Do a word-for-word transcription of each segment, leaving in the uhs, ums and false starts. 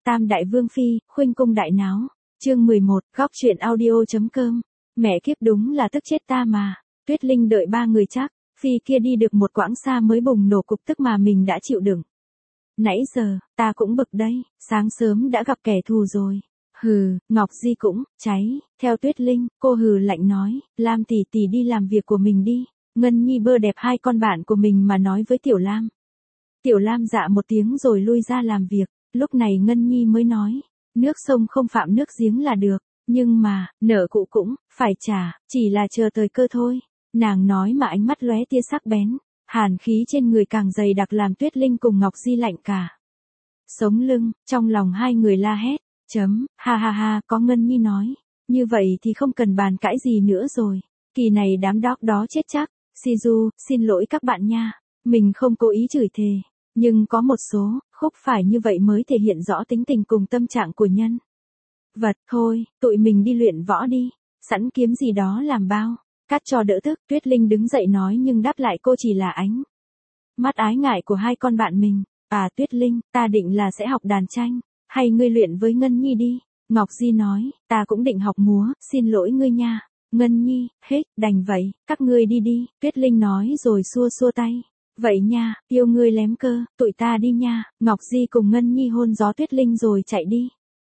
Tam đại vương phi, khuynh cung đại náo. Chương mười một, góc truyện audio.com. Mẹ kiếp đúng là tức chết ta mà. Tuyết Linh đợi ba người chắc, phi kia đi được một quãng xa mới bùng nổ cục tức mà mình đã chịu đựng. Nãy giờ, ta cũng bực đây, sáng sớm đã gặp kẻ thù rồi. Hừ, Ngọc Di cũng, cháy, theo Tuyết Linh, cô hừ lạnh nói, Lam tỷ tỷ đi làm việc của mình đi. Ngân Nhi bơ đẹp hai con bạn của mình mà nói với Tiểu Lam. Tiểu Lam dạ một tiếng rồi lui ra làm việc, lúc này Ngân Nhi mới nói, nước sông không phạm nước giếng là được, nhưng mà, nợ cũ cũng, phải trả, chỉ là chờ thời cơ thôi. Nàng nói mà ánh mắt lóe tia sắc bén, hàn khí trên người càng dày đặc làm Tuyết Linh cùng Ngọc Di lạnh cả sống lưng, trong lòng hai người la hét, chấm, ha ha ha, có Ngân Nhi nói, như vậy thì không cần bàn cãi gì nữa rồi, kỳ này đám đóc đó chết chắc. Shizu, xin lỗi các bạn nha, mình không cố ý chửi thề, nhưng có một số, khúc phải như vậy mới thể hiện rõ tính tình cùng tâm trạng của nhân vật. Thôi, tụi mình đi luyện võ đi, sẵn kiếm gì đó làm bao, cắt cho đỡ tức. Tuyết Linh đứng dậy nói nhưng đáp lại cô chỉ là ánh mắt ái ngại của hai con bạn mình. À Tuyết Linh, ta định là sẽ học đàn tranh, hay ngươi luyện với Ngân Nhi đi. Ngọc Di nói, ta cũng định học múa, xin lỗi ngươi nha. Ngân Nhi, hết, đành vậy, các ngươi đi đi, Tuyết Linh nói rồi xua xua tay. Vậy nha, yêu ngươi lém cơ, tụi ta đi nha. Ngọc Di cùng Ngân Nhi hôn gió Tuyết Linh rồi chạy đi.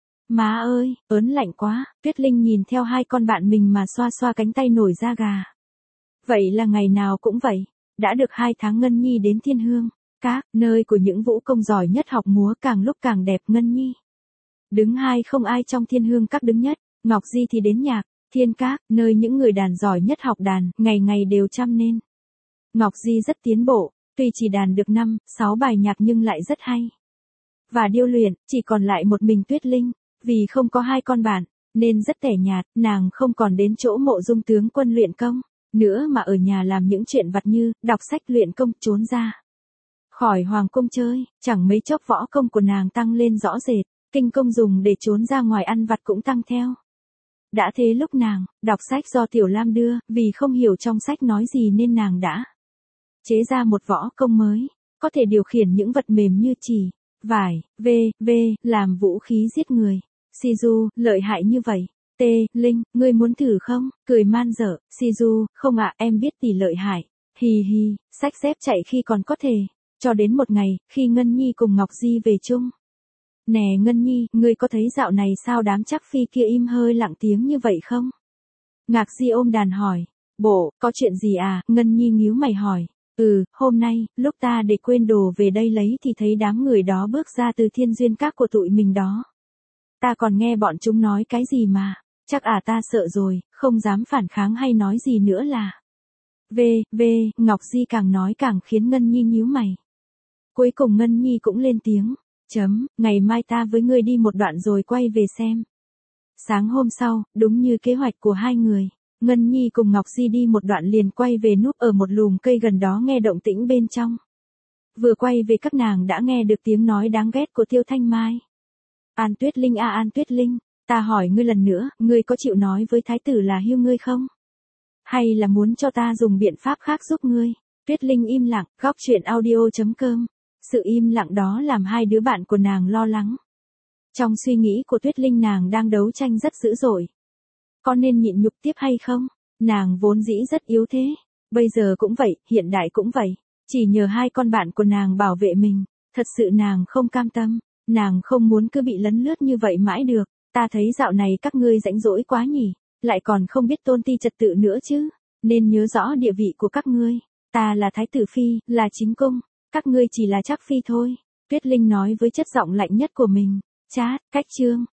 Má ơi, ớn lạnh quá, Tuyết Linh nhìn theo hai con bạn mình mà xoa xoa cánh tay nổi da gà. Vậy là ngày nào cũng vậy, đã được hai tháng Ngân Nhi đến Thiên Hương, các nơi của những vũ công giỏi nhất học múa càng lúc càng đẹp. Ngân Nhi đứng hai không ai trong Thiên Hương các đứng nhất, Ngọc Di thì đến nhạc Thiên Các, nơi những người đàn giỏi nhất học đàn, ngày ngày đều chăm nên. Ngọc Di rất tiến bộ, tuy chỉ đàn được năm, sáu bài nhạc nhưng lại rất hay. Và điêu luyện, chỉ còn lại một mình Tuyết Linh, vì không có hai con bạn, nên rất tẻ nhạt, nàng không còn đến chỗ Mộ Dung tướng quân luyện công, nữa mà ở nhà làm những chuyện vặt như, đọc sách luyện công, trốn ra khỏi hoàng cung chơi, chẳng mấy chốc võ công của nàng tăng lên rõ rệt, kinh công dùng để trốn ra ngoài ăn vặt cũng tăng theo. Đã thế lúc nàng, đọc sách do Tiểu Lam đưa, vì không hiểu trong sách nói gì nên nàng đã chế ra một võ công mới, có thể điều khiển những vật mềm như chỉ, vải, vê, vê, làm vũ khí giết người. Shizu, lợi hại như vậy. T, Linh, ngươi muốn thử không? Cười man dở, Shizu, không ạ, em biết tỷ lợi hại. Hì hì, sách xếp chạy khi còn có thể. Cho đến một ngày, khi Ngân Nhi cùng Ngọc Di về chung. Nè Ngân Nhi, ngươi có thấy dạo này sao đám chắc phi kia im hơi lặng tiếng như vậy không? Ngạc Di ôm đàn hỏi. Bộ, có chuyện gì à? Ngân Nhi nhíu mày hỏi. Ừ, hôm nay, lúc ta để quên đồ về đây lấy thì thấy đám người đó bước ra từ Thiên Duyên Các của tụi mình đó. Ta còn nghe bọn chúng nói cái gì mà, chắc à ta sợ rồi, không dám phản kháng hay nói gì nữa là. Vê, vê, Ngọc Di càng nói càng khiến Ngân Nhi nhíu mày. Cuối cùng Ngân Nhi cũng lên tiếng. Chấm, ngày mai ta với ngươi đi một đoạn rồi quay về xem. Sáng hôm sau, đúng như kế hoạch của hai người, Ngân Nhi cùng Ngọc Di đi một đoạn liền quay về núp ở một lùm cây gần đó nghe động tĩnh bên trong. Vừa quay về các nàng đã nghe được tiếng nói đáng ghét của Tiêu Thanh Mai. An Tuyết Linh à An Tuyết Linh, ta hỏi ngươi lần nữa, ngươi có chịu nói với thái tử là hiêu ngươi không? Hay là muốn cho ta dùng biện pháp khác giúp ngươi? Tuyết Linh im lặng, góc truyện audio.com. Sự im lặng đó làm hai đứa bạn của nàng lo lắng. Trong suy nghĩ của Tuyết Linh nàng đang đấu tranh rất dữ dội. Có nên nhịn nhục tiếp hay không? Nàng vốn dĩ rất yếu thế. Bây giờ cũng vậy, hiện đại cũng vậy. Chỉ nhờ hai con bạn của nàng bảo vệ mình. Thật sự nàng không cam tâm. Nàng không muốn cứ bị lấn lướt như vậy mãi được. Ta thấy dạo này các ngươi rãnh rỗi quá nhỉ. Lại còn không biết tôn ti trật tự nữa chứ. Nên nhớ rõ địa vị của các ngươi. Ta là thái tử phi, là chính cung. Các ngươi chỉ là trác phi thôi. Tuyết Linh nói với chất giọng lạnh nhất của mình. Chát, cách chương.